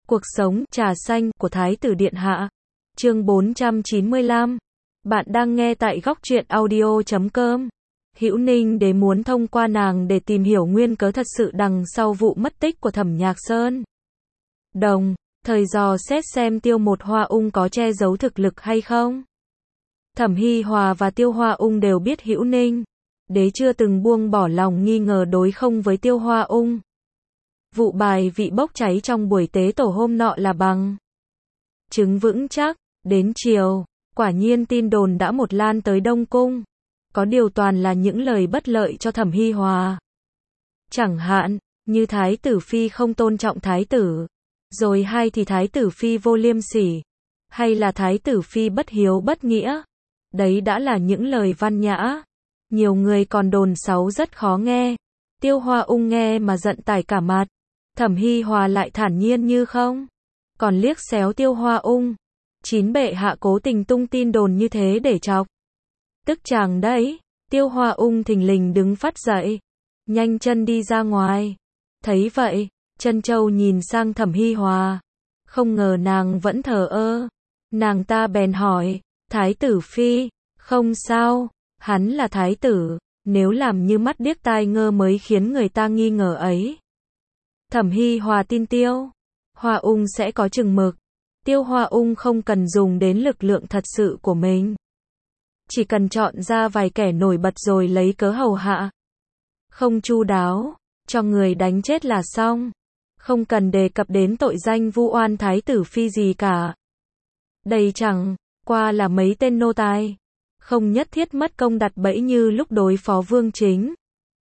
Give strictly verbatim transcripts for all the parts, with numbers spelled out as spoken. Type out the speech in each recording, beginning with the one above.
Cuộc sống, trà xanh, của Thái tử Điện Hạ. Chương bốn trăm chín mươi lăm. Bạn đang nghe tại góc truyện audio chấm com. Hữu Ninh Đế muốn thông qua nàng để tìm hiểu nguyên cớ thật sự đằng sau vụ mất tích của Thẩm Nhạc Sơn. Đồng thời dò xét xem Tiêu Một Hoa Ung có che giấu thực lực hay không. Thẩm Hi Hòa và Tiêu Hoa Ung đều biết Hữu Ninh Đế chưa từng buông bỏ lòng nghi ngờ đối không với Tiêu Hoa Ung. Vụ bài vị bốc cháy trong buổi tế tổ hôm nọ là bằng chứng vững chắc. Đến chiều, quả nhiên tin đồn đã một lan tới Đông Cung. Có điều toàn là những lời bất lợi cho Thẩm Hi Hòa. Chẳng hạn, như Thái tử Phi không tôn trọng Thái tử. Rồi hay thì Thái tử Phi vô liêm sỉ. Hay là Thái tử Phi bất hiếu bất nghĩa. Đấy đã là những lời văn nhã. Nhiều người còn đồn xấu rất khó nghe. Tiêu Hoa Ung nghe mà giận tải cả mặt. Thẩm Hi Hòa lại thản nhiên như không. Còn liếc xéo Tiêu Hoa Ung. Chín bệ hạ cố tình tung tin đồn như thế để chọc tức chàng đấy. Tiêu Hoa Ung thình lình đứng phát dậy, nhanh chân đi ra ngoài. Thấy vậy, Trân Châu nhìn sang Thẩm Hi Hòa, không ngờ nàng vẫn thờ ơ. Nàng ta bèn hỏi, Thái tử Phi, không sao, hắn là thái tử, nếu làm như mắt điếc tai ngơ mới khiến người ta nghi ngờ ấy. Thẩm Hi Hòa tin Tiêu Hoa Ung sẽ có chừng mực. Tiêu Hoa Ung không cần dùng đến lực lượng thật sự của mình. Chỉ cần chọn ra vài kẻ nổi bật rồi lấy cớ hầu hạ. Không chu đáo, cho người đánh chết là xong. Không cần đề cập đến tội danh vu oan Thái tử Phi gì cả. Đây chẳng qua là mấy tên nô tài. Không nhất thiết mất công đặt bẫy như lúc đối phó Vương Chính.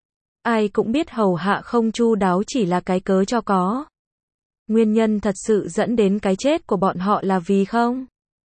Ai cũng biết hầu hạ không chu đáo chỉ là cái cớ cho có. Nguyên nhân thật sự dẫn đến cái chết của bọn họ là vì không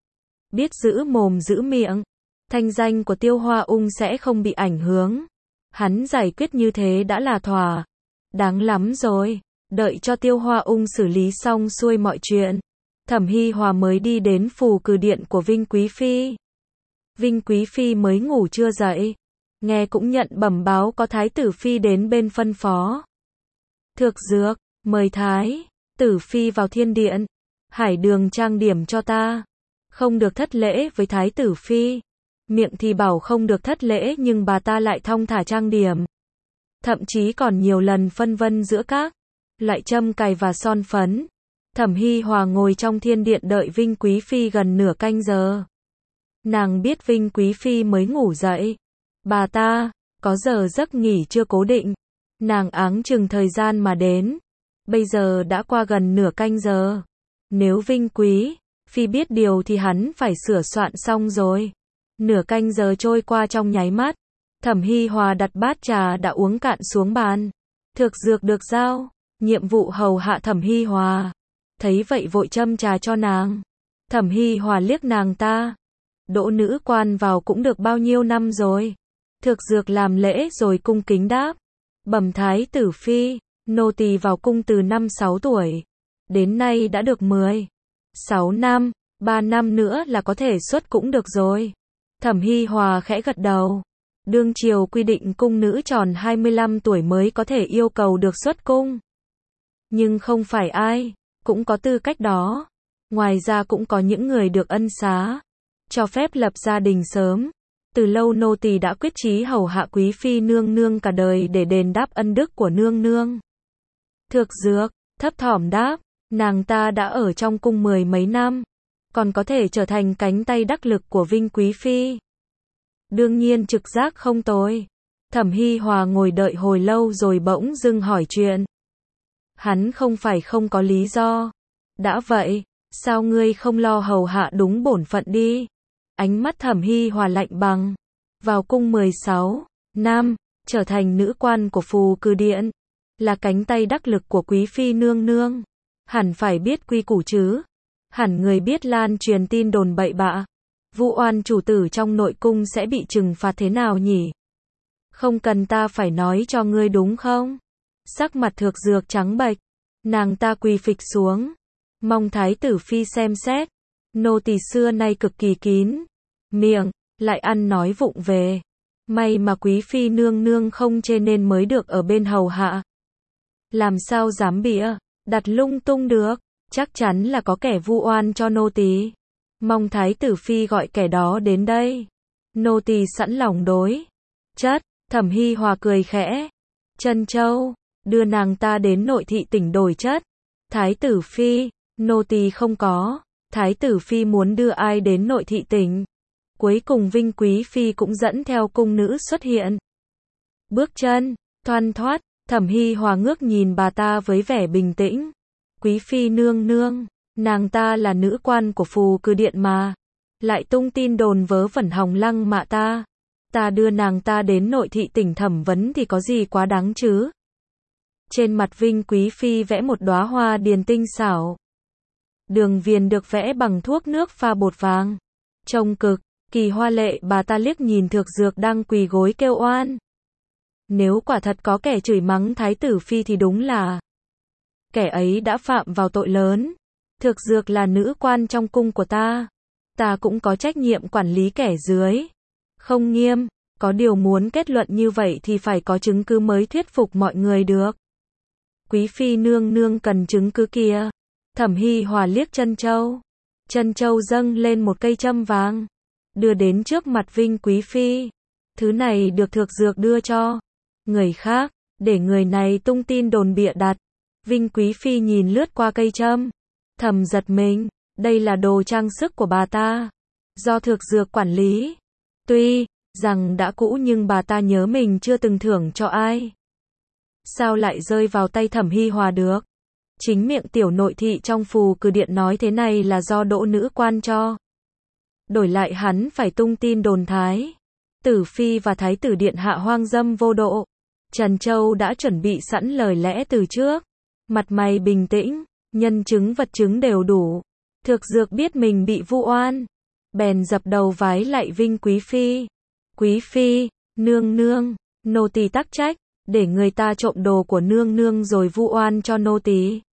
biết giữ mồm giữ miệng. Thanh danh của Tiêu Hoa Ung sẽ không bị ảnh hưởng. Hắn giải quyết như thế đã là thỏa đáng lắm rồi. Đợi cho Tiêu Hoa Ung xử lý xong xuôi mọi chuyện, Thẩm Hi Hòa mới đi đến phù cử điện của Vinh Quý Phi. Vinh Quý Phi mới ngủ chưa dậy, nghe cũng nhận bẩm báo có Thái tử Phi đến bên phân phó. Thược Dược, mời Thái tử Phi vào thiên điện. Hải Đường trang điểm cho ta. Không được thất lễ với Thái tử Phi. Miệng thì bảo không được thất lễ nhưng bà ta lại thong thả trang điểm. Thậm chí còn nhiều lần phân vân giữa các loại châm cài và son phấn. Thẩm Hi Hòa ngồi trong thiên điện đợi Vinh Quý Phi gần nửa canh giờ. Nàng biết Vinh Quý Phi mới ngủ dậy. Bà ta có giờ giấc nghỉ chưa cố định. Nàng áng chừng thời gian mà đến. Bây giờ đã qua gần nửa canh giờ. Nếu Vinh Quý Phi biết điều thì hắn phải sửa soạn xong rồi. Nửa canh giờ trôi qua trong nháy mắt. Thẩm Hi Hòa đặt bát trà đã uống cạn xuống bàn. Thược Dược được giao nhiệm vụ hầu hạ Thẩm Hi Hòa. Thấy vậy vội châm trà cho nàng. Thẩm Hi Hòa liếc nàng ta. Đỗ nữ quan vào cũng được bao nhiêu năm rồi. Thược Dược làm lễ rồi cung kính đáp. Bẩm Thái tử Phi, nô tỳ vào cung từ năm sáu tuổi. Đến nay đã được mười sáu năm, ba năm nữa là có thể xuất cũng được rồi. Thẩm Hi Hòa khẽ gật đầu. Đương triều quy định cung nữ tròn hai mươi lăm tuổi mới có thể yêu cầu được xuất cung. Nhưng không phải ai cũng có tư cách đó. Ngoài ra cũng có những người được ân xá, cho phép lập gia đình sớm. Từ lâu nô tỳ đã quyết chí hầu hạ Quý Phi nương nương cả đời để đền đáp ân đức của nương nương. Thược Dược thấp thỏm đáp, nàng ta đã ở trong cung mười mấy năm, còn có thể trở thành cánh tay đắc lực của Vinh Quý Phi. Đương nhiên trực giác không tồi. Thẩm Hi Hòa ngồi đợi hồi lâu rồi bỗng dưng hỏi chuyện. Hắn không phải không có lý do. Đã vậy, sao ngươi không lo hầu hạ đúng bổn phận đi? Ánh mắt Thẩm Hi Hòa lạnh băng. Vào cung mười sáu năm, trở thành nữ quan của phù cử điện, là cánh tay đắc lực của Quý Phi nương nương. Hẳn phải biết quy củ chứ. Hẳn người biết lan truyền tin đồn bậy bạ, vu oan chủ tử trong nội cung sẽ bị trừng phạt thế nào nhỉ? Không cần ta phải nói cho ngươi đúng không? Sắc mặt Thược Dược trắng bệch. Nàng ta quỳ phịch xuống. Mong Thái tử Phi xem xét. Nô tỳ xưa nay cực kỳ kín miệng, lại ăn nói vụng về. May mà Quý Phi nương nương không chê nên mới được ở bên hầu hạ. Làm sao dám bịa đặt lung tung được. Chắc chắn là có kẻ vu oan cho nô tỳ. Mong thái tử phi gọi kẻ đó đến đây. Nô tỳ sẵn lòng đối chất. Thẩm Hi Hòa cười khẽ. Trân Châu, đưa nàng ta đến nội thị tỉnh đổi chất. Thái tử phi, nô tỳ không có. Thái tử phi muốn đưa ai đến nội thị tỉnh? Cuối cùng Vinh Quý phi cũng dẫn theo cung nữ xuất hiện. Bước chân thoăn thoắt, Thẩm Hi Hòa ngước nhìn bà ta với vẻ bình tĩnh. Quý phi nương nương, nàng ta là nữ quan của Phù Cử Điện mà, lại tung tin đồn vớ vẩn hòng lăng mạ ta. Ta đưa nàng ta đến nội thị tỉnh thẩm vấn thì có gì quá đáng chứ? Trên mặt Vinh Quý phi vẽ một đóa hoa điền tinh xảo. Đường viền được vẽ bằng thuốc nước pha bột vàng. Trông cực kỳ hoa lệ. Bà ta liếc nhìn Thược Dược đang quỳ gối kêu oan. Nếu quả thật có kẻ chửi mắng thái tử phi thì đúng là kẻ ấy đã phạm vào tội lớn. Thược Dược là nữ quan trong cung của ta. Ta cũng có trách nhiệm quản lý kẻ dưới. Không nghiêm, có điều muốn kết luận như vậy thì phải có chứng cứ mới thuyết phục mọi người được. Quý phi nương nương cần chứng cứ kìa. Thẩm Hi Hòa liếc Trân Châu. Trân Châu dâng lên một cây châm vàng, đưa đến trước mặt Vinh Quý phi. Thứ này được Thược Dược đưa cho người khác, để người này tung tin đồn bịa đặt. Vinh Quý phi nhìn lướt qua cây châm, thầm giật mình, đây là đồ trang sức của bà ta, do Thược Dược quản lý. Tuy rằng đã cũ nhưng bà ta nhớ mình chưa từng thưởng cho ai. Sao lại rơi vào tay Thẩm Hi Hòa được? Chính miệng tiểu nội thị trong Phù Cử Điện nói thế này là do đỗ nữ quan cho. Đổi lại hắn phải tung tin đồn thái tử phi và thái tử điện hạ hoang dâm vô độ. Trân Châu đã chuẩn bị sẵn lời lẽ từ trước. Mặt mày bình tĩnh, nhân chứng vật chứng đều đủ. Thược Dược biết mình bị vu oan, bèn dập đầu vái lạy Vinh Quý phi. Quý phi, nương nương, nô tỳ tắc trách, để người ta trộm đồ của nương nương rồi vu oan cho nô tỳ.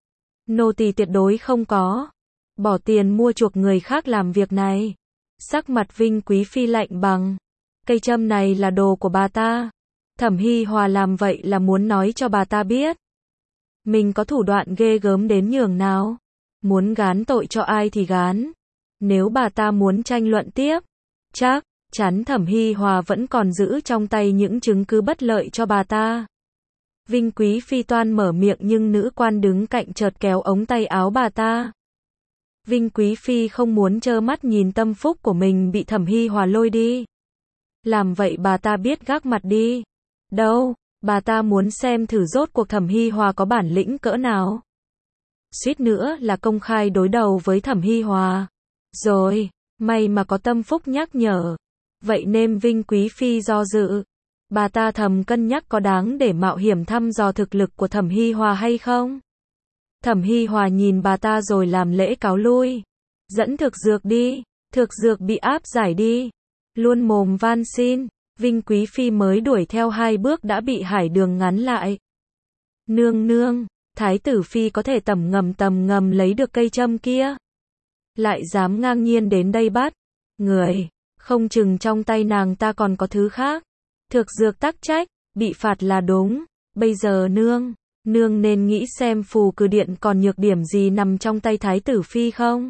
Nô tỳ tuyệt đối không có bỏ tiền mua chuộc người khác làm việc này. Sắc mặt Vinh Quý phi lạnh bằng. Cây châm này là đồ của bà ta. Thẩm Hi Hòa làm vậy là muốn nói cho bà ta biết mình có thủ đoạn ghê gớm đến nhường nào. Muốn gán tội cho ai thì gán. Nếu bà ta muốn tranh luận tiếp, chắc chắn Thẩm Hi Hòa vẫn còn giữ trong tay những chứng cứ bất lợi cho bà ta. Vinh Quý phi toan mở miệng nhưng nữ quan đứng cạnh chợt kéo ống tay áo bà ta. Vinh Quý phi không muốn trơ mắt nhìn tâm phúc của mình bị Thẩm Hi Hòa lôi đi. Làm vậy bà ta biết gác mặt đi. Đâu, bà ta muốn xem thử rốt cuộc Thẩm Hi Hòa có bản lĩnh cỡ nào. Suýt nữa là công khai đối đầu với Thẩm Hi Hòa. Rồi, may mà có tâm phúc nhắc nhở. Vậy nên Vinh Quý phi do dự. Bà ta thầm cân nhắc có đáng để mạo hiểm thăm dò thực lực của Thẩm Hi Hòa hay không. Thẩm Hi Hòa nhìn bà ta rồi làm lễ cáo lui. Dẫn Thược Dược đi. Thược Dược bị áp giải đi. Luôn mồm van xin. Vinh Quý phi mới đuổi theo hai bước đã bị Hải Đường ngắn lại. Nương nương, thái tử phi có thể tầm ngầm tầm ngầm lấy được cây châm kia. Lại dám ngang nhiên đến đây bắt người. Không chừng trong tay nàng ta còn có thứ khác. Thược Dược tắc trách, bị phạt là đúng. Bây giờ nương, nương nên nghĩ xem Phù Cử Điện còn nhược điểm gì nằm trong tay thái tử phi không?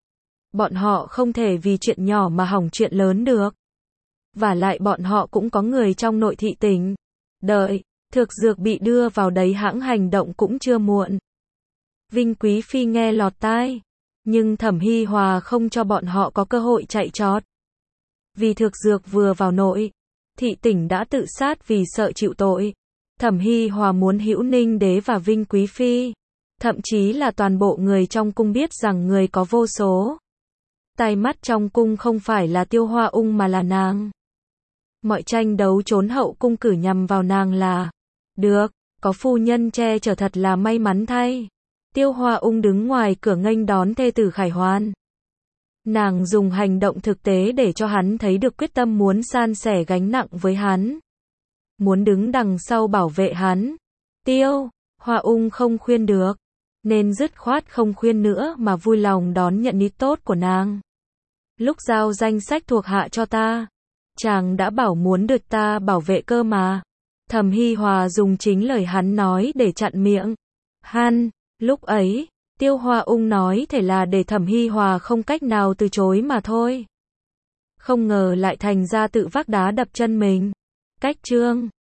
Bọn họ không thể vì chuyện nhỏ mà hỏng chuyện lớn được. Và lại bọn họ cũng có người trong nội thị tỉnh. Đợi, Thược Dược bị đưa vào đấy hãng hành động cũng chưa muộn. Vinh Quý phi nghe lọt tai. Nhưng Thẩm Hi Hòa không cho bọn họ có cơ hội chạy trọt. Vì Thược Dược vừa vào nội thị tỉnh đã tự sát vì sợ chịu tội. Thẩm Hi Hòa muốn Hữu Ninh đế và Vinh Quý phi, thậm chí là toàn bộ người trong cung biết rằng người có vô số tai mắt trong cung không phải là Tiêu Hoa Ung mà là nàng. Mọi tranh đấu trốn hậu cung cử nhằm vào nàng là được, có phu nhân che chở thật là may mắn thay. Tiêu Hoa Ung đứng ngoài cửa nghênh đón thê tử Khải Hoàn. Nàng dùng hành động thực tế để cho hắn thấy được quyết tâm muốn san sẻ gánh nặng với hắn. Muốn đứng đằng sau bảo vệ hắn. Tiêu Hoa Ung không khuyên được, nên dứt khoát không khuyên nữa mà vui lòng đón nhận ý tốt của nàng. Lúc giao danh sách thuộc hạ cho ta, chàng đã bảo muốn được ta bảo vệ cơ mà. Thẩm Hi Hòa dùng chính lời hắn nói để chặn miệng hắn. Lúc ấy, Tiêu Hoa Ung nói thể là để Thẩm Hi Hòa không cách nào từ chối mà thôi. Không ngờ lại thành ra tự vác đá đập chân mình. Cách chương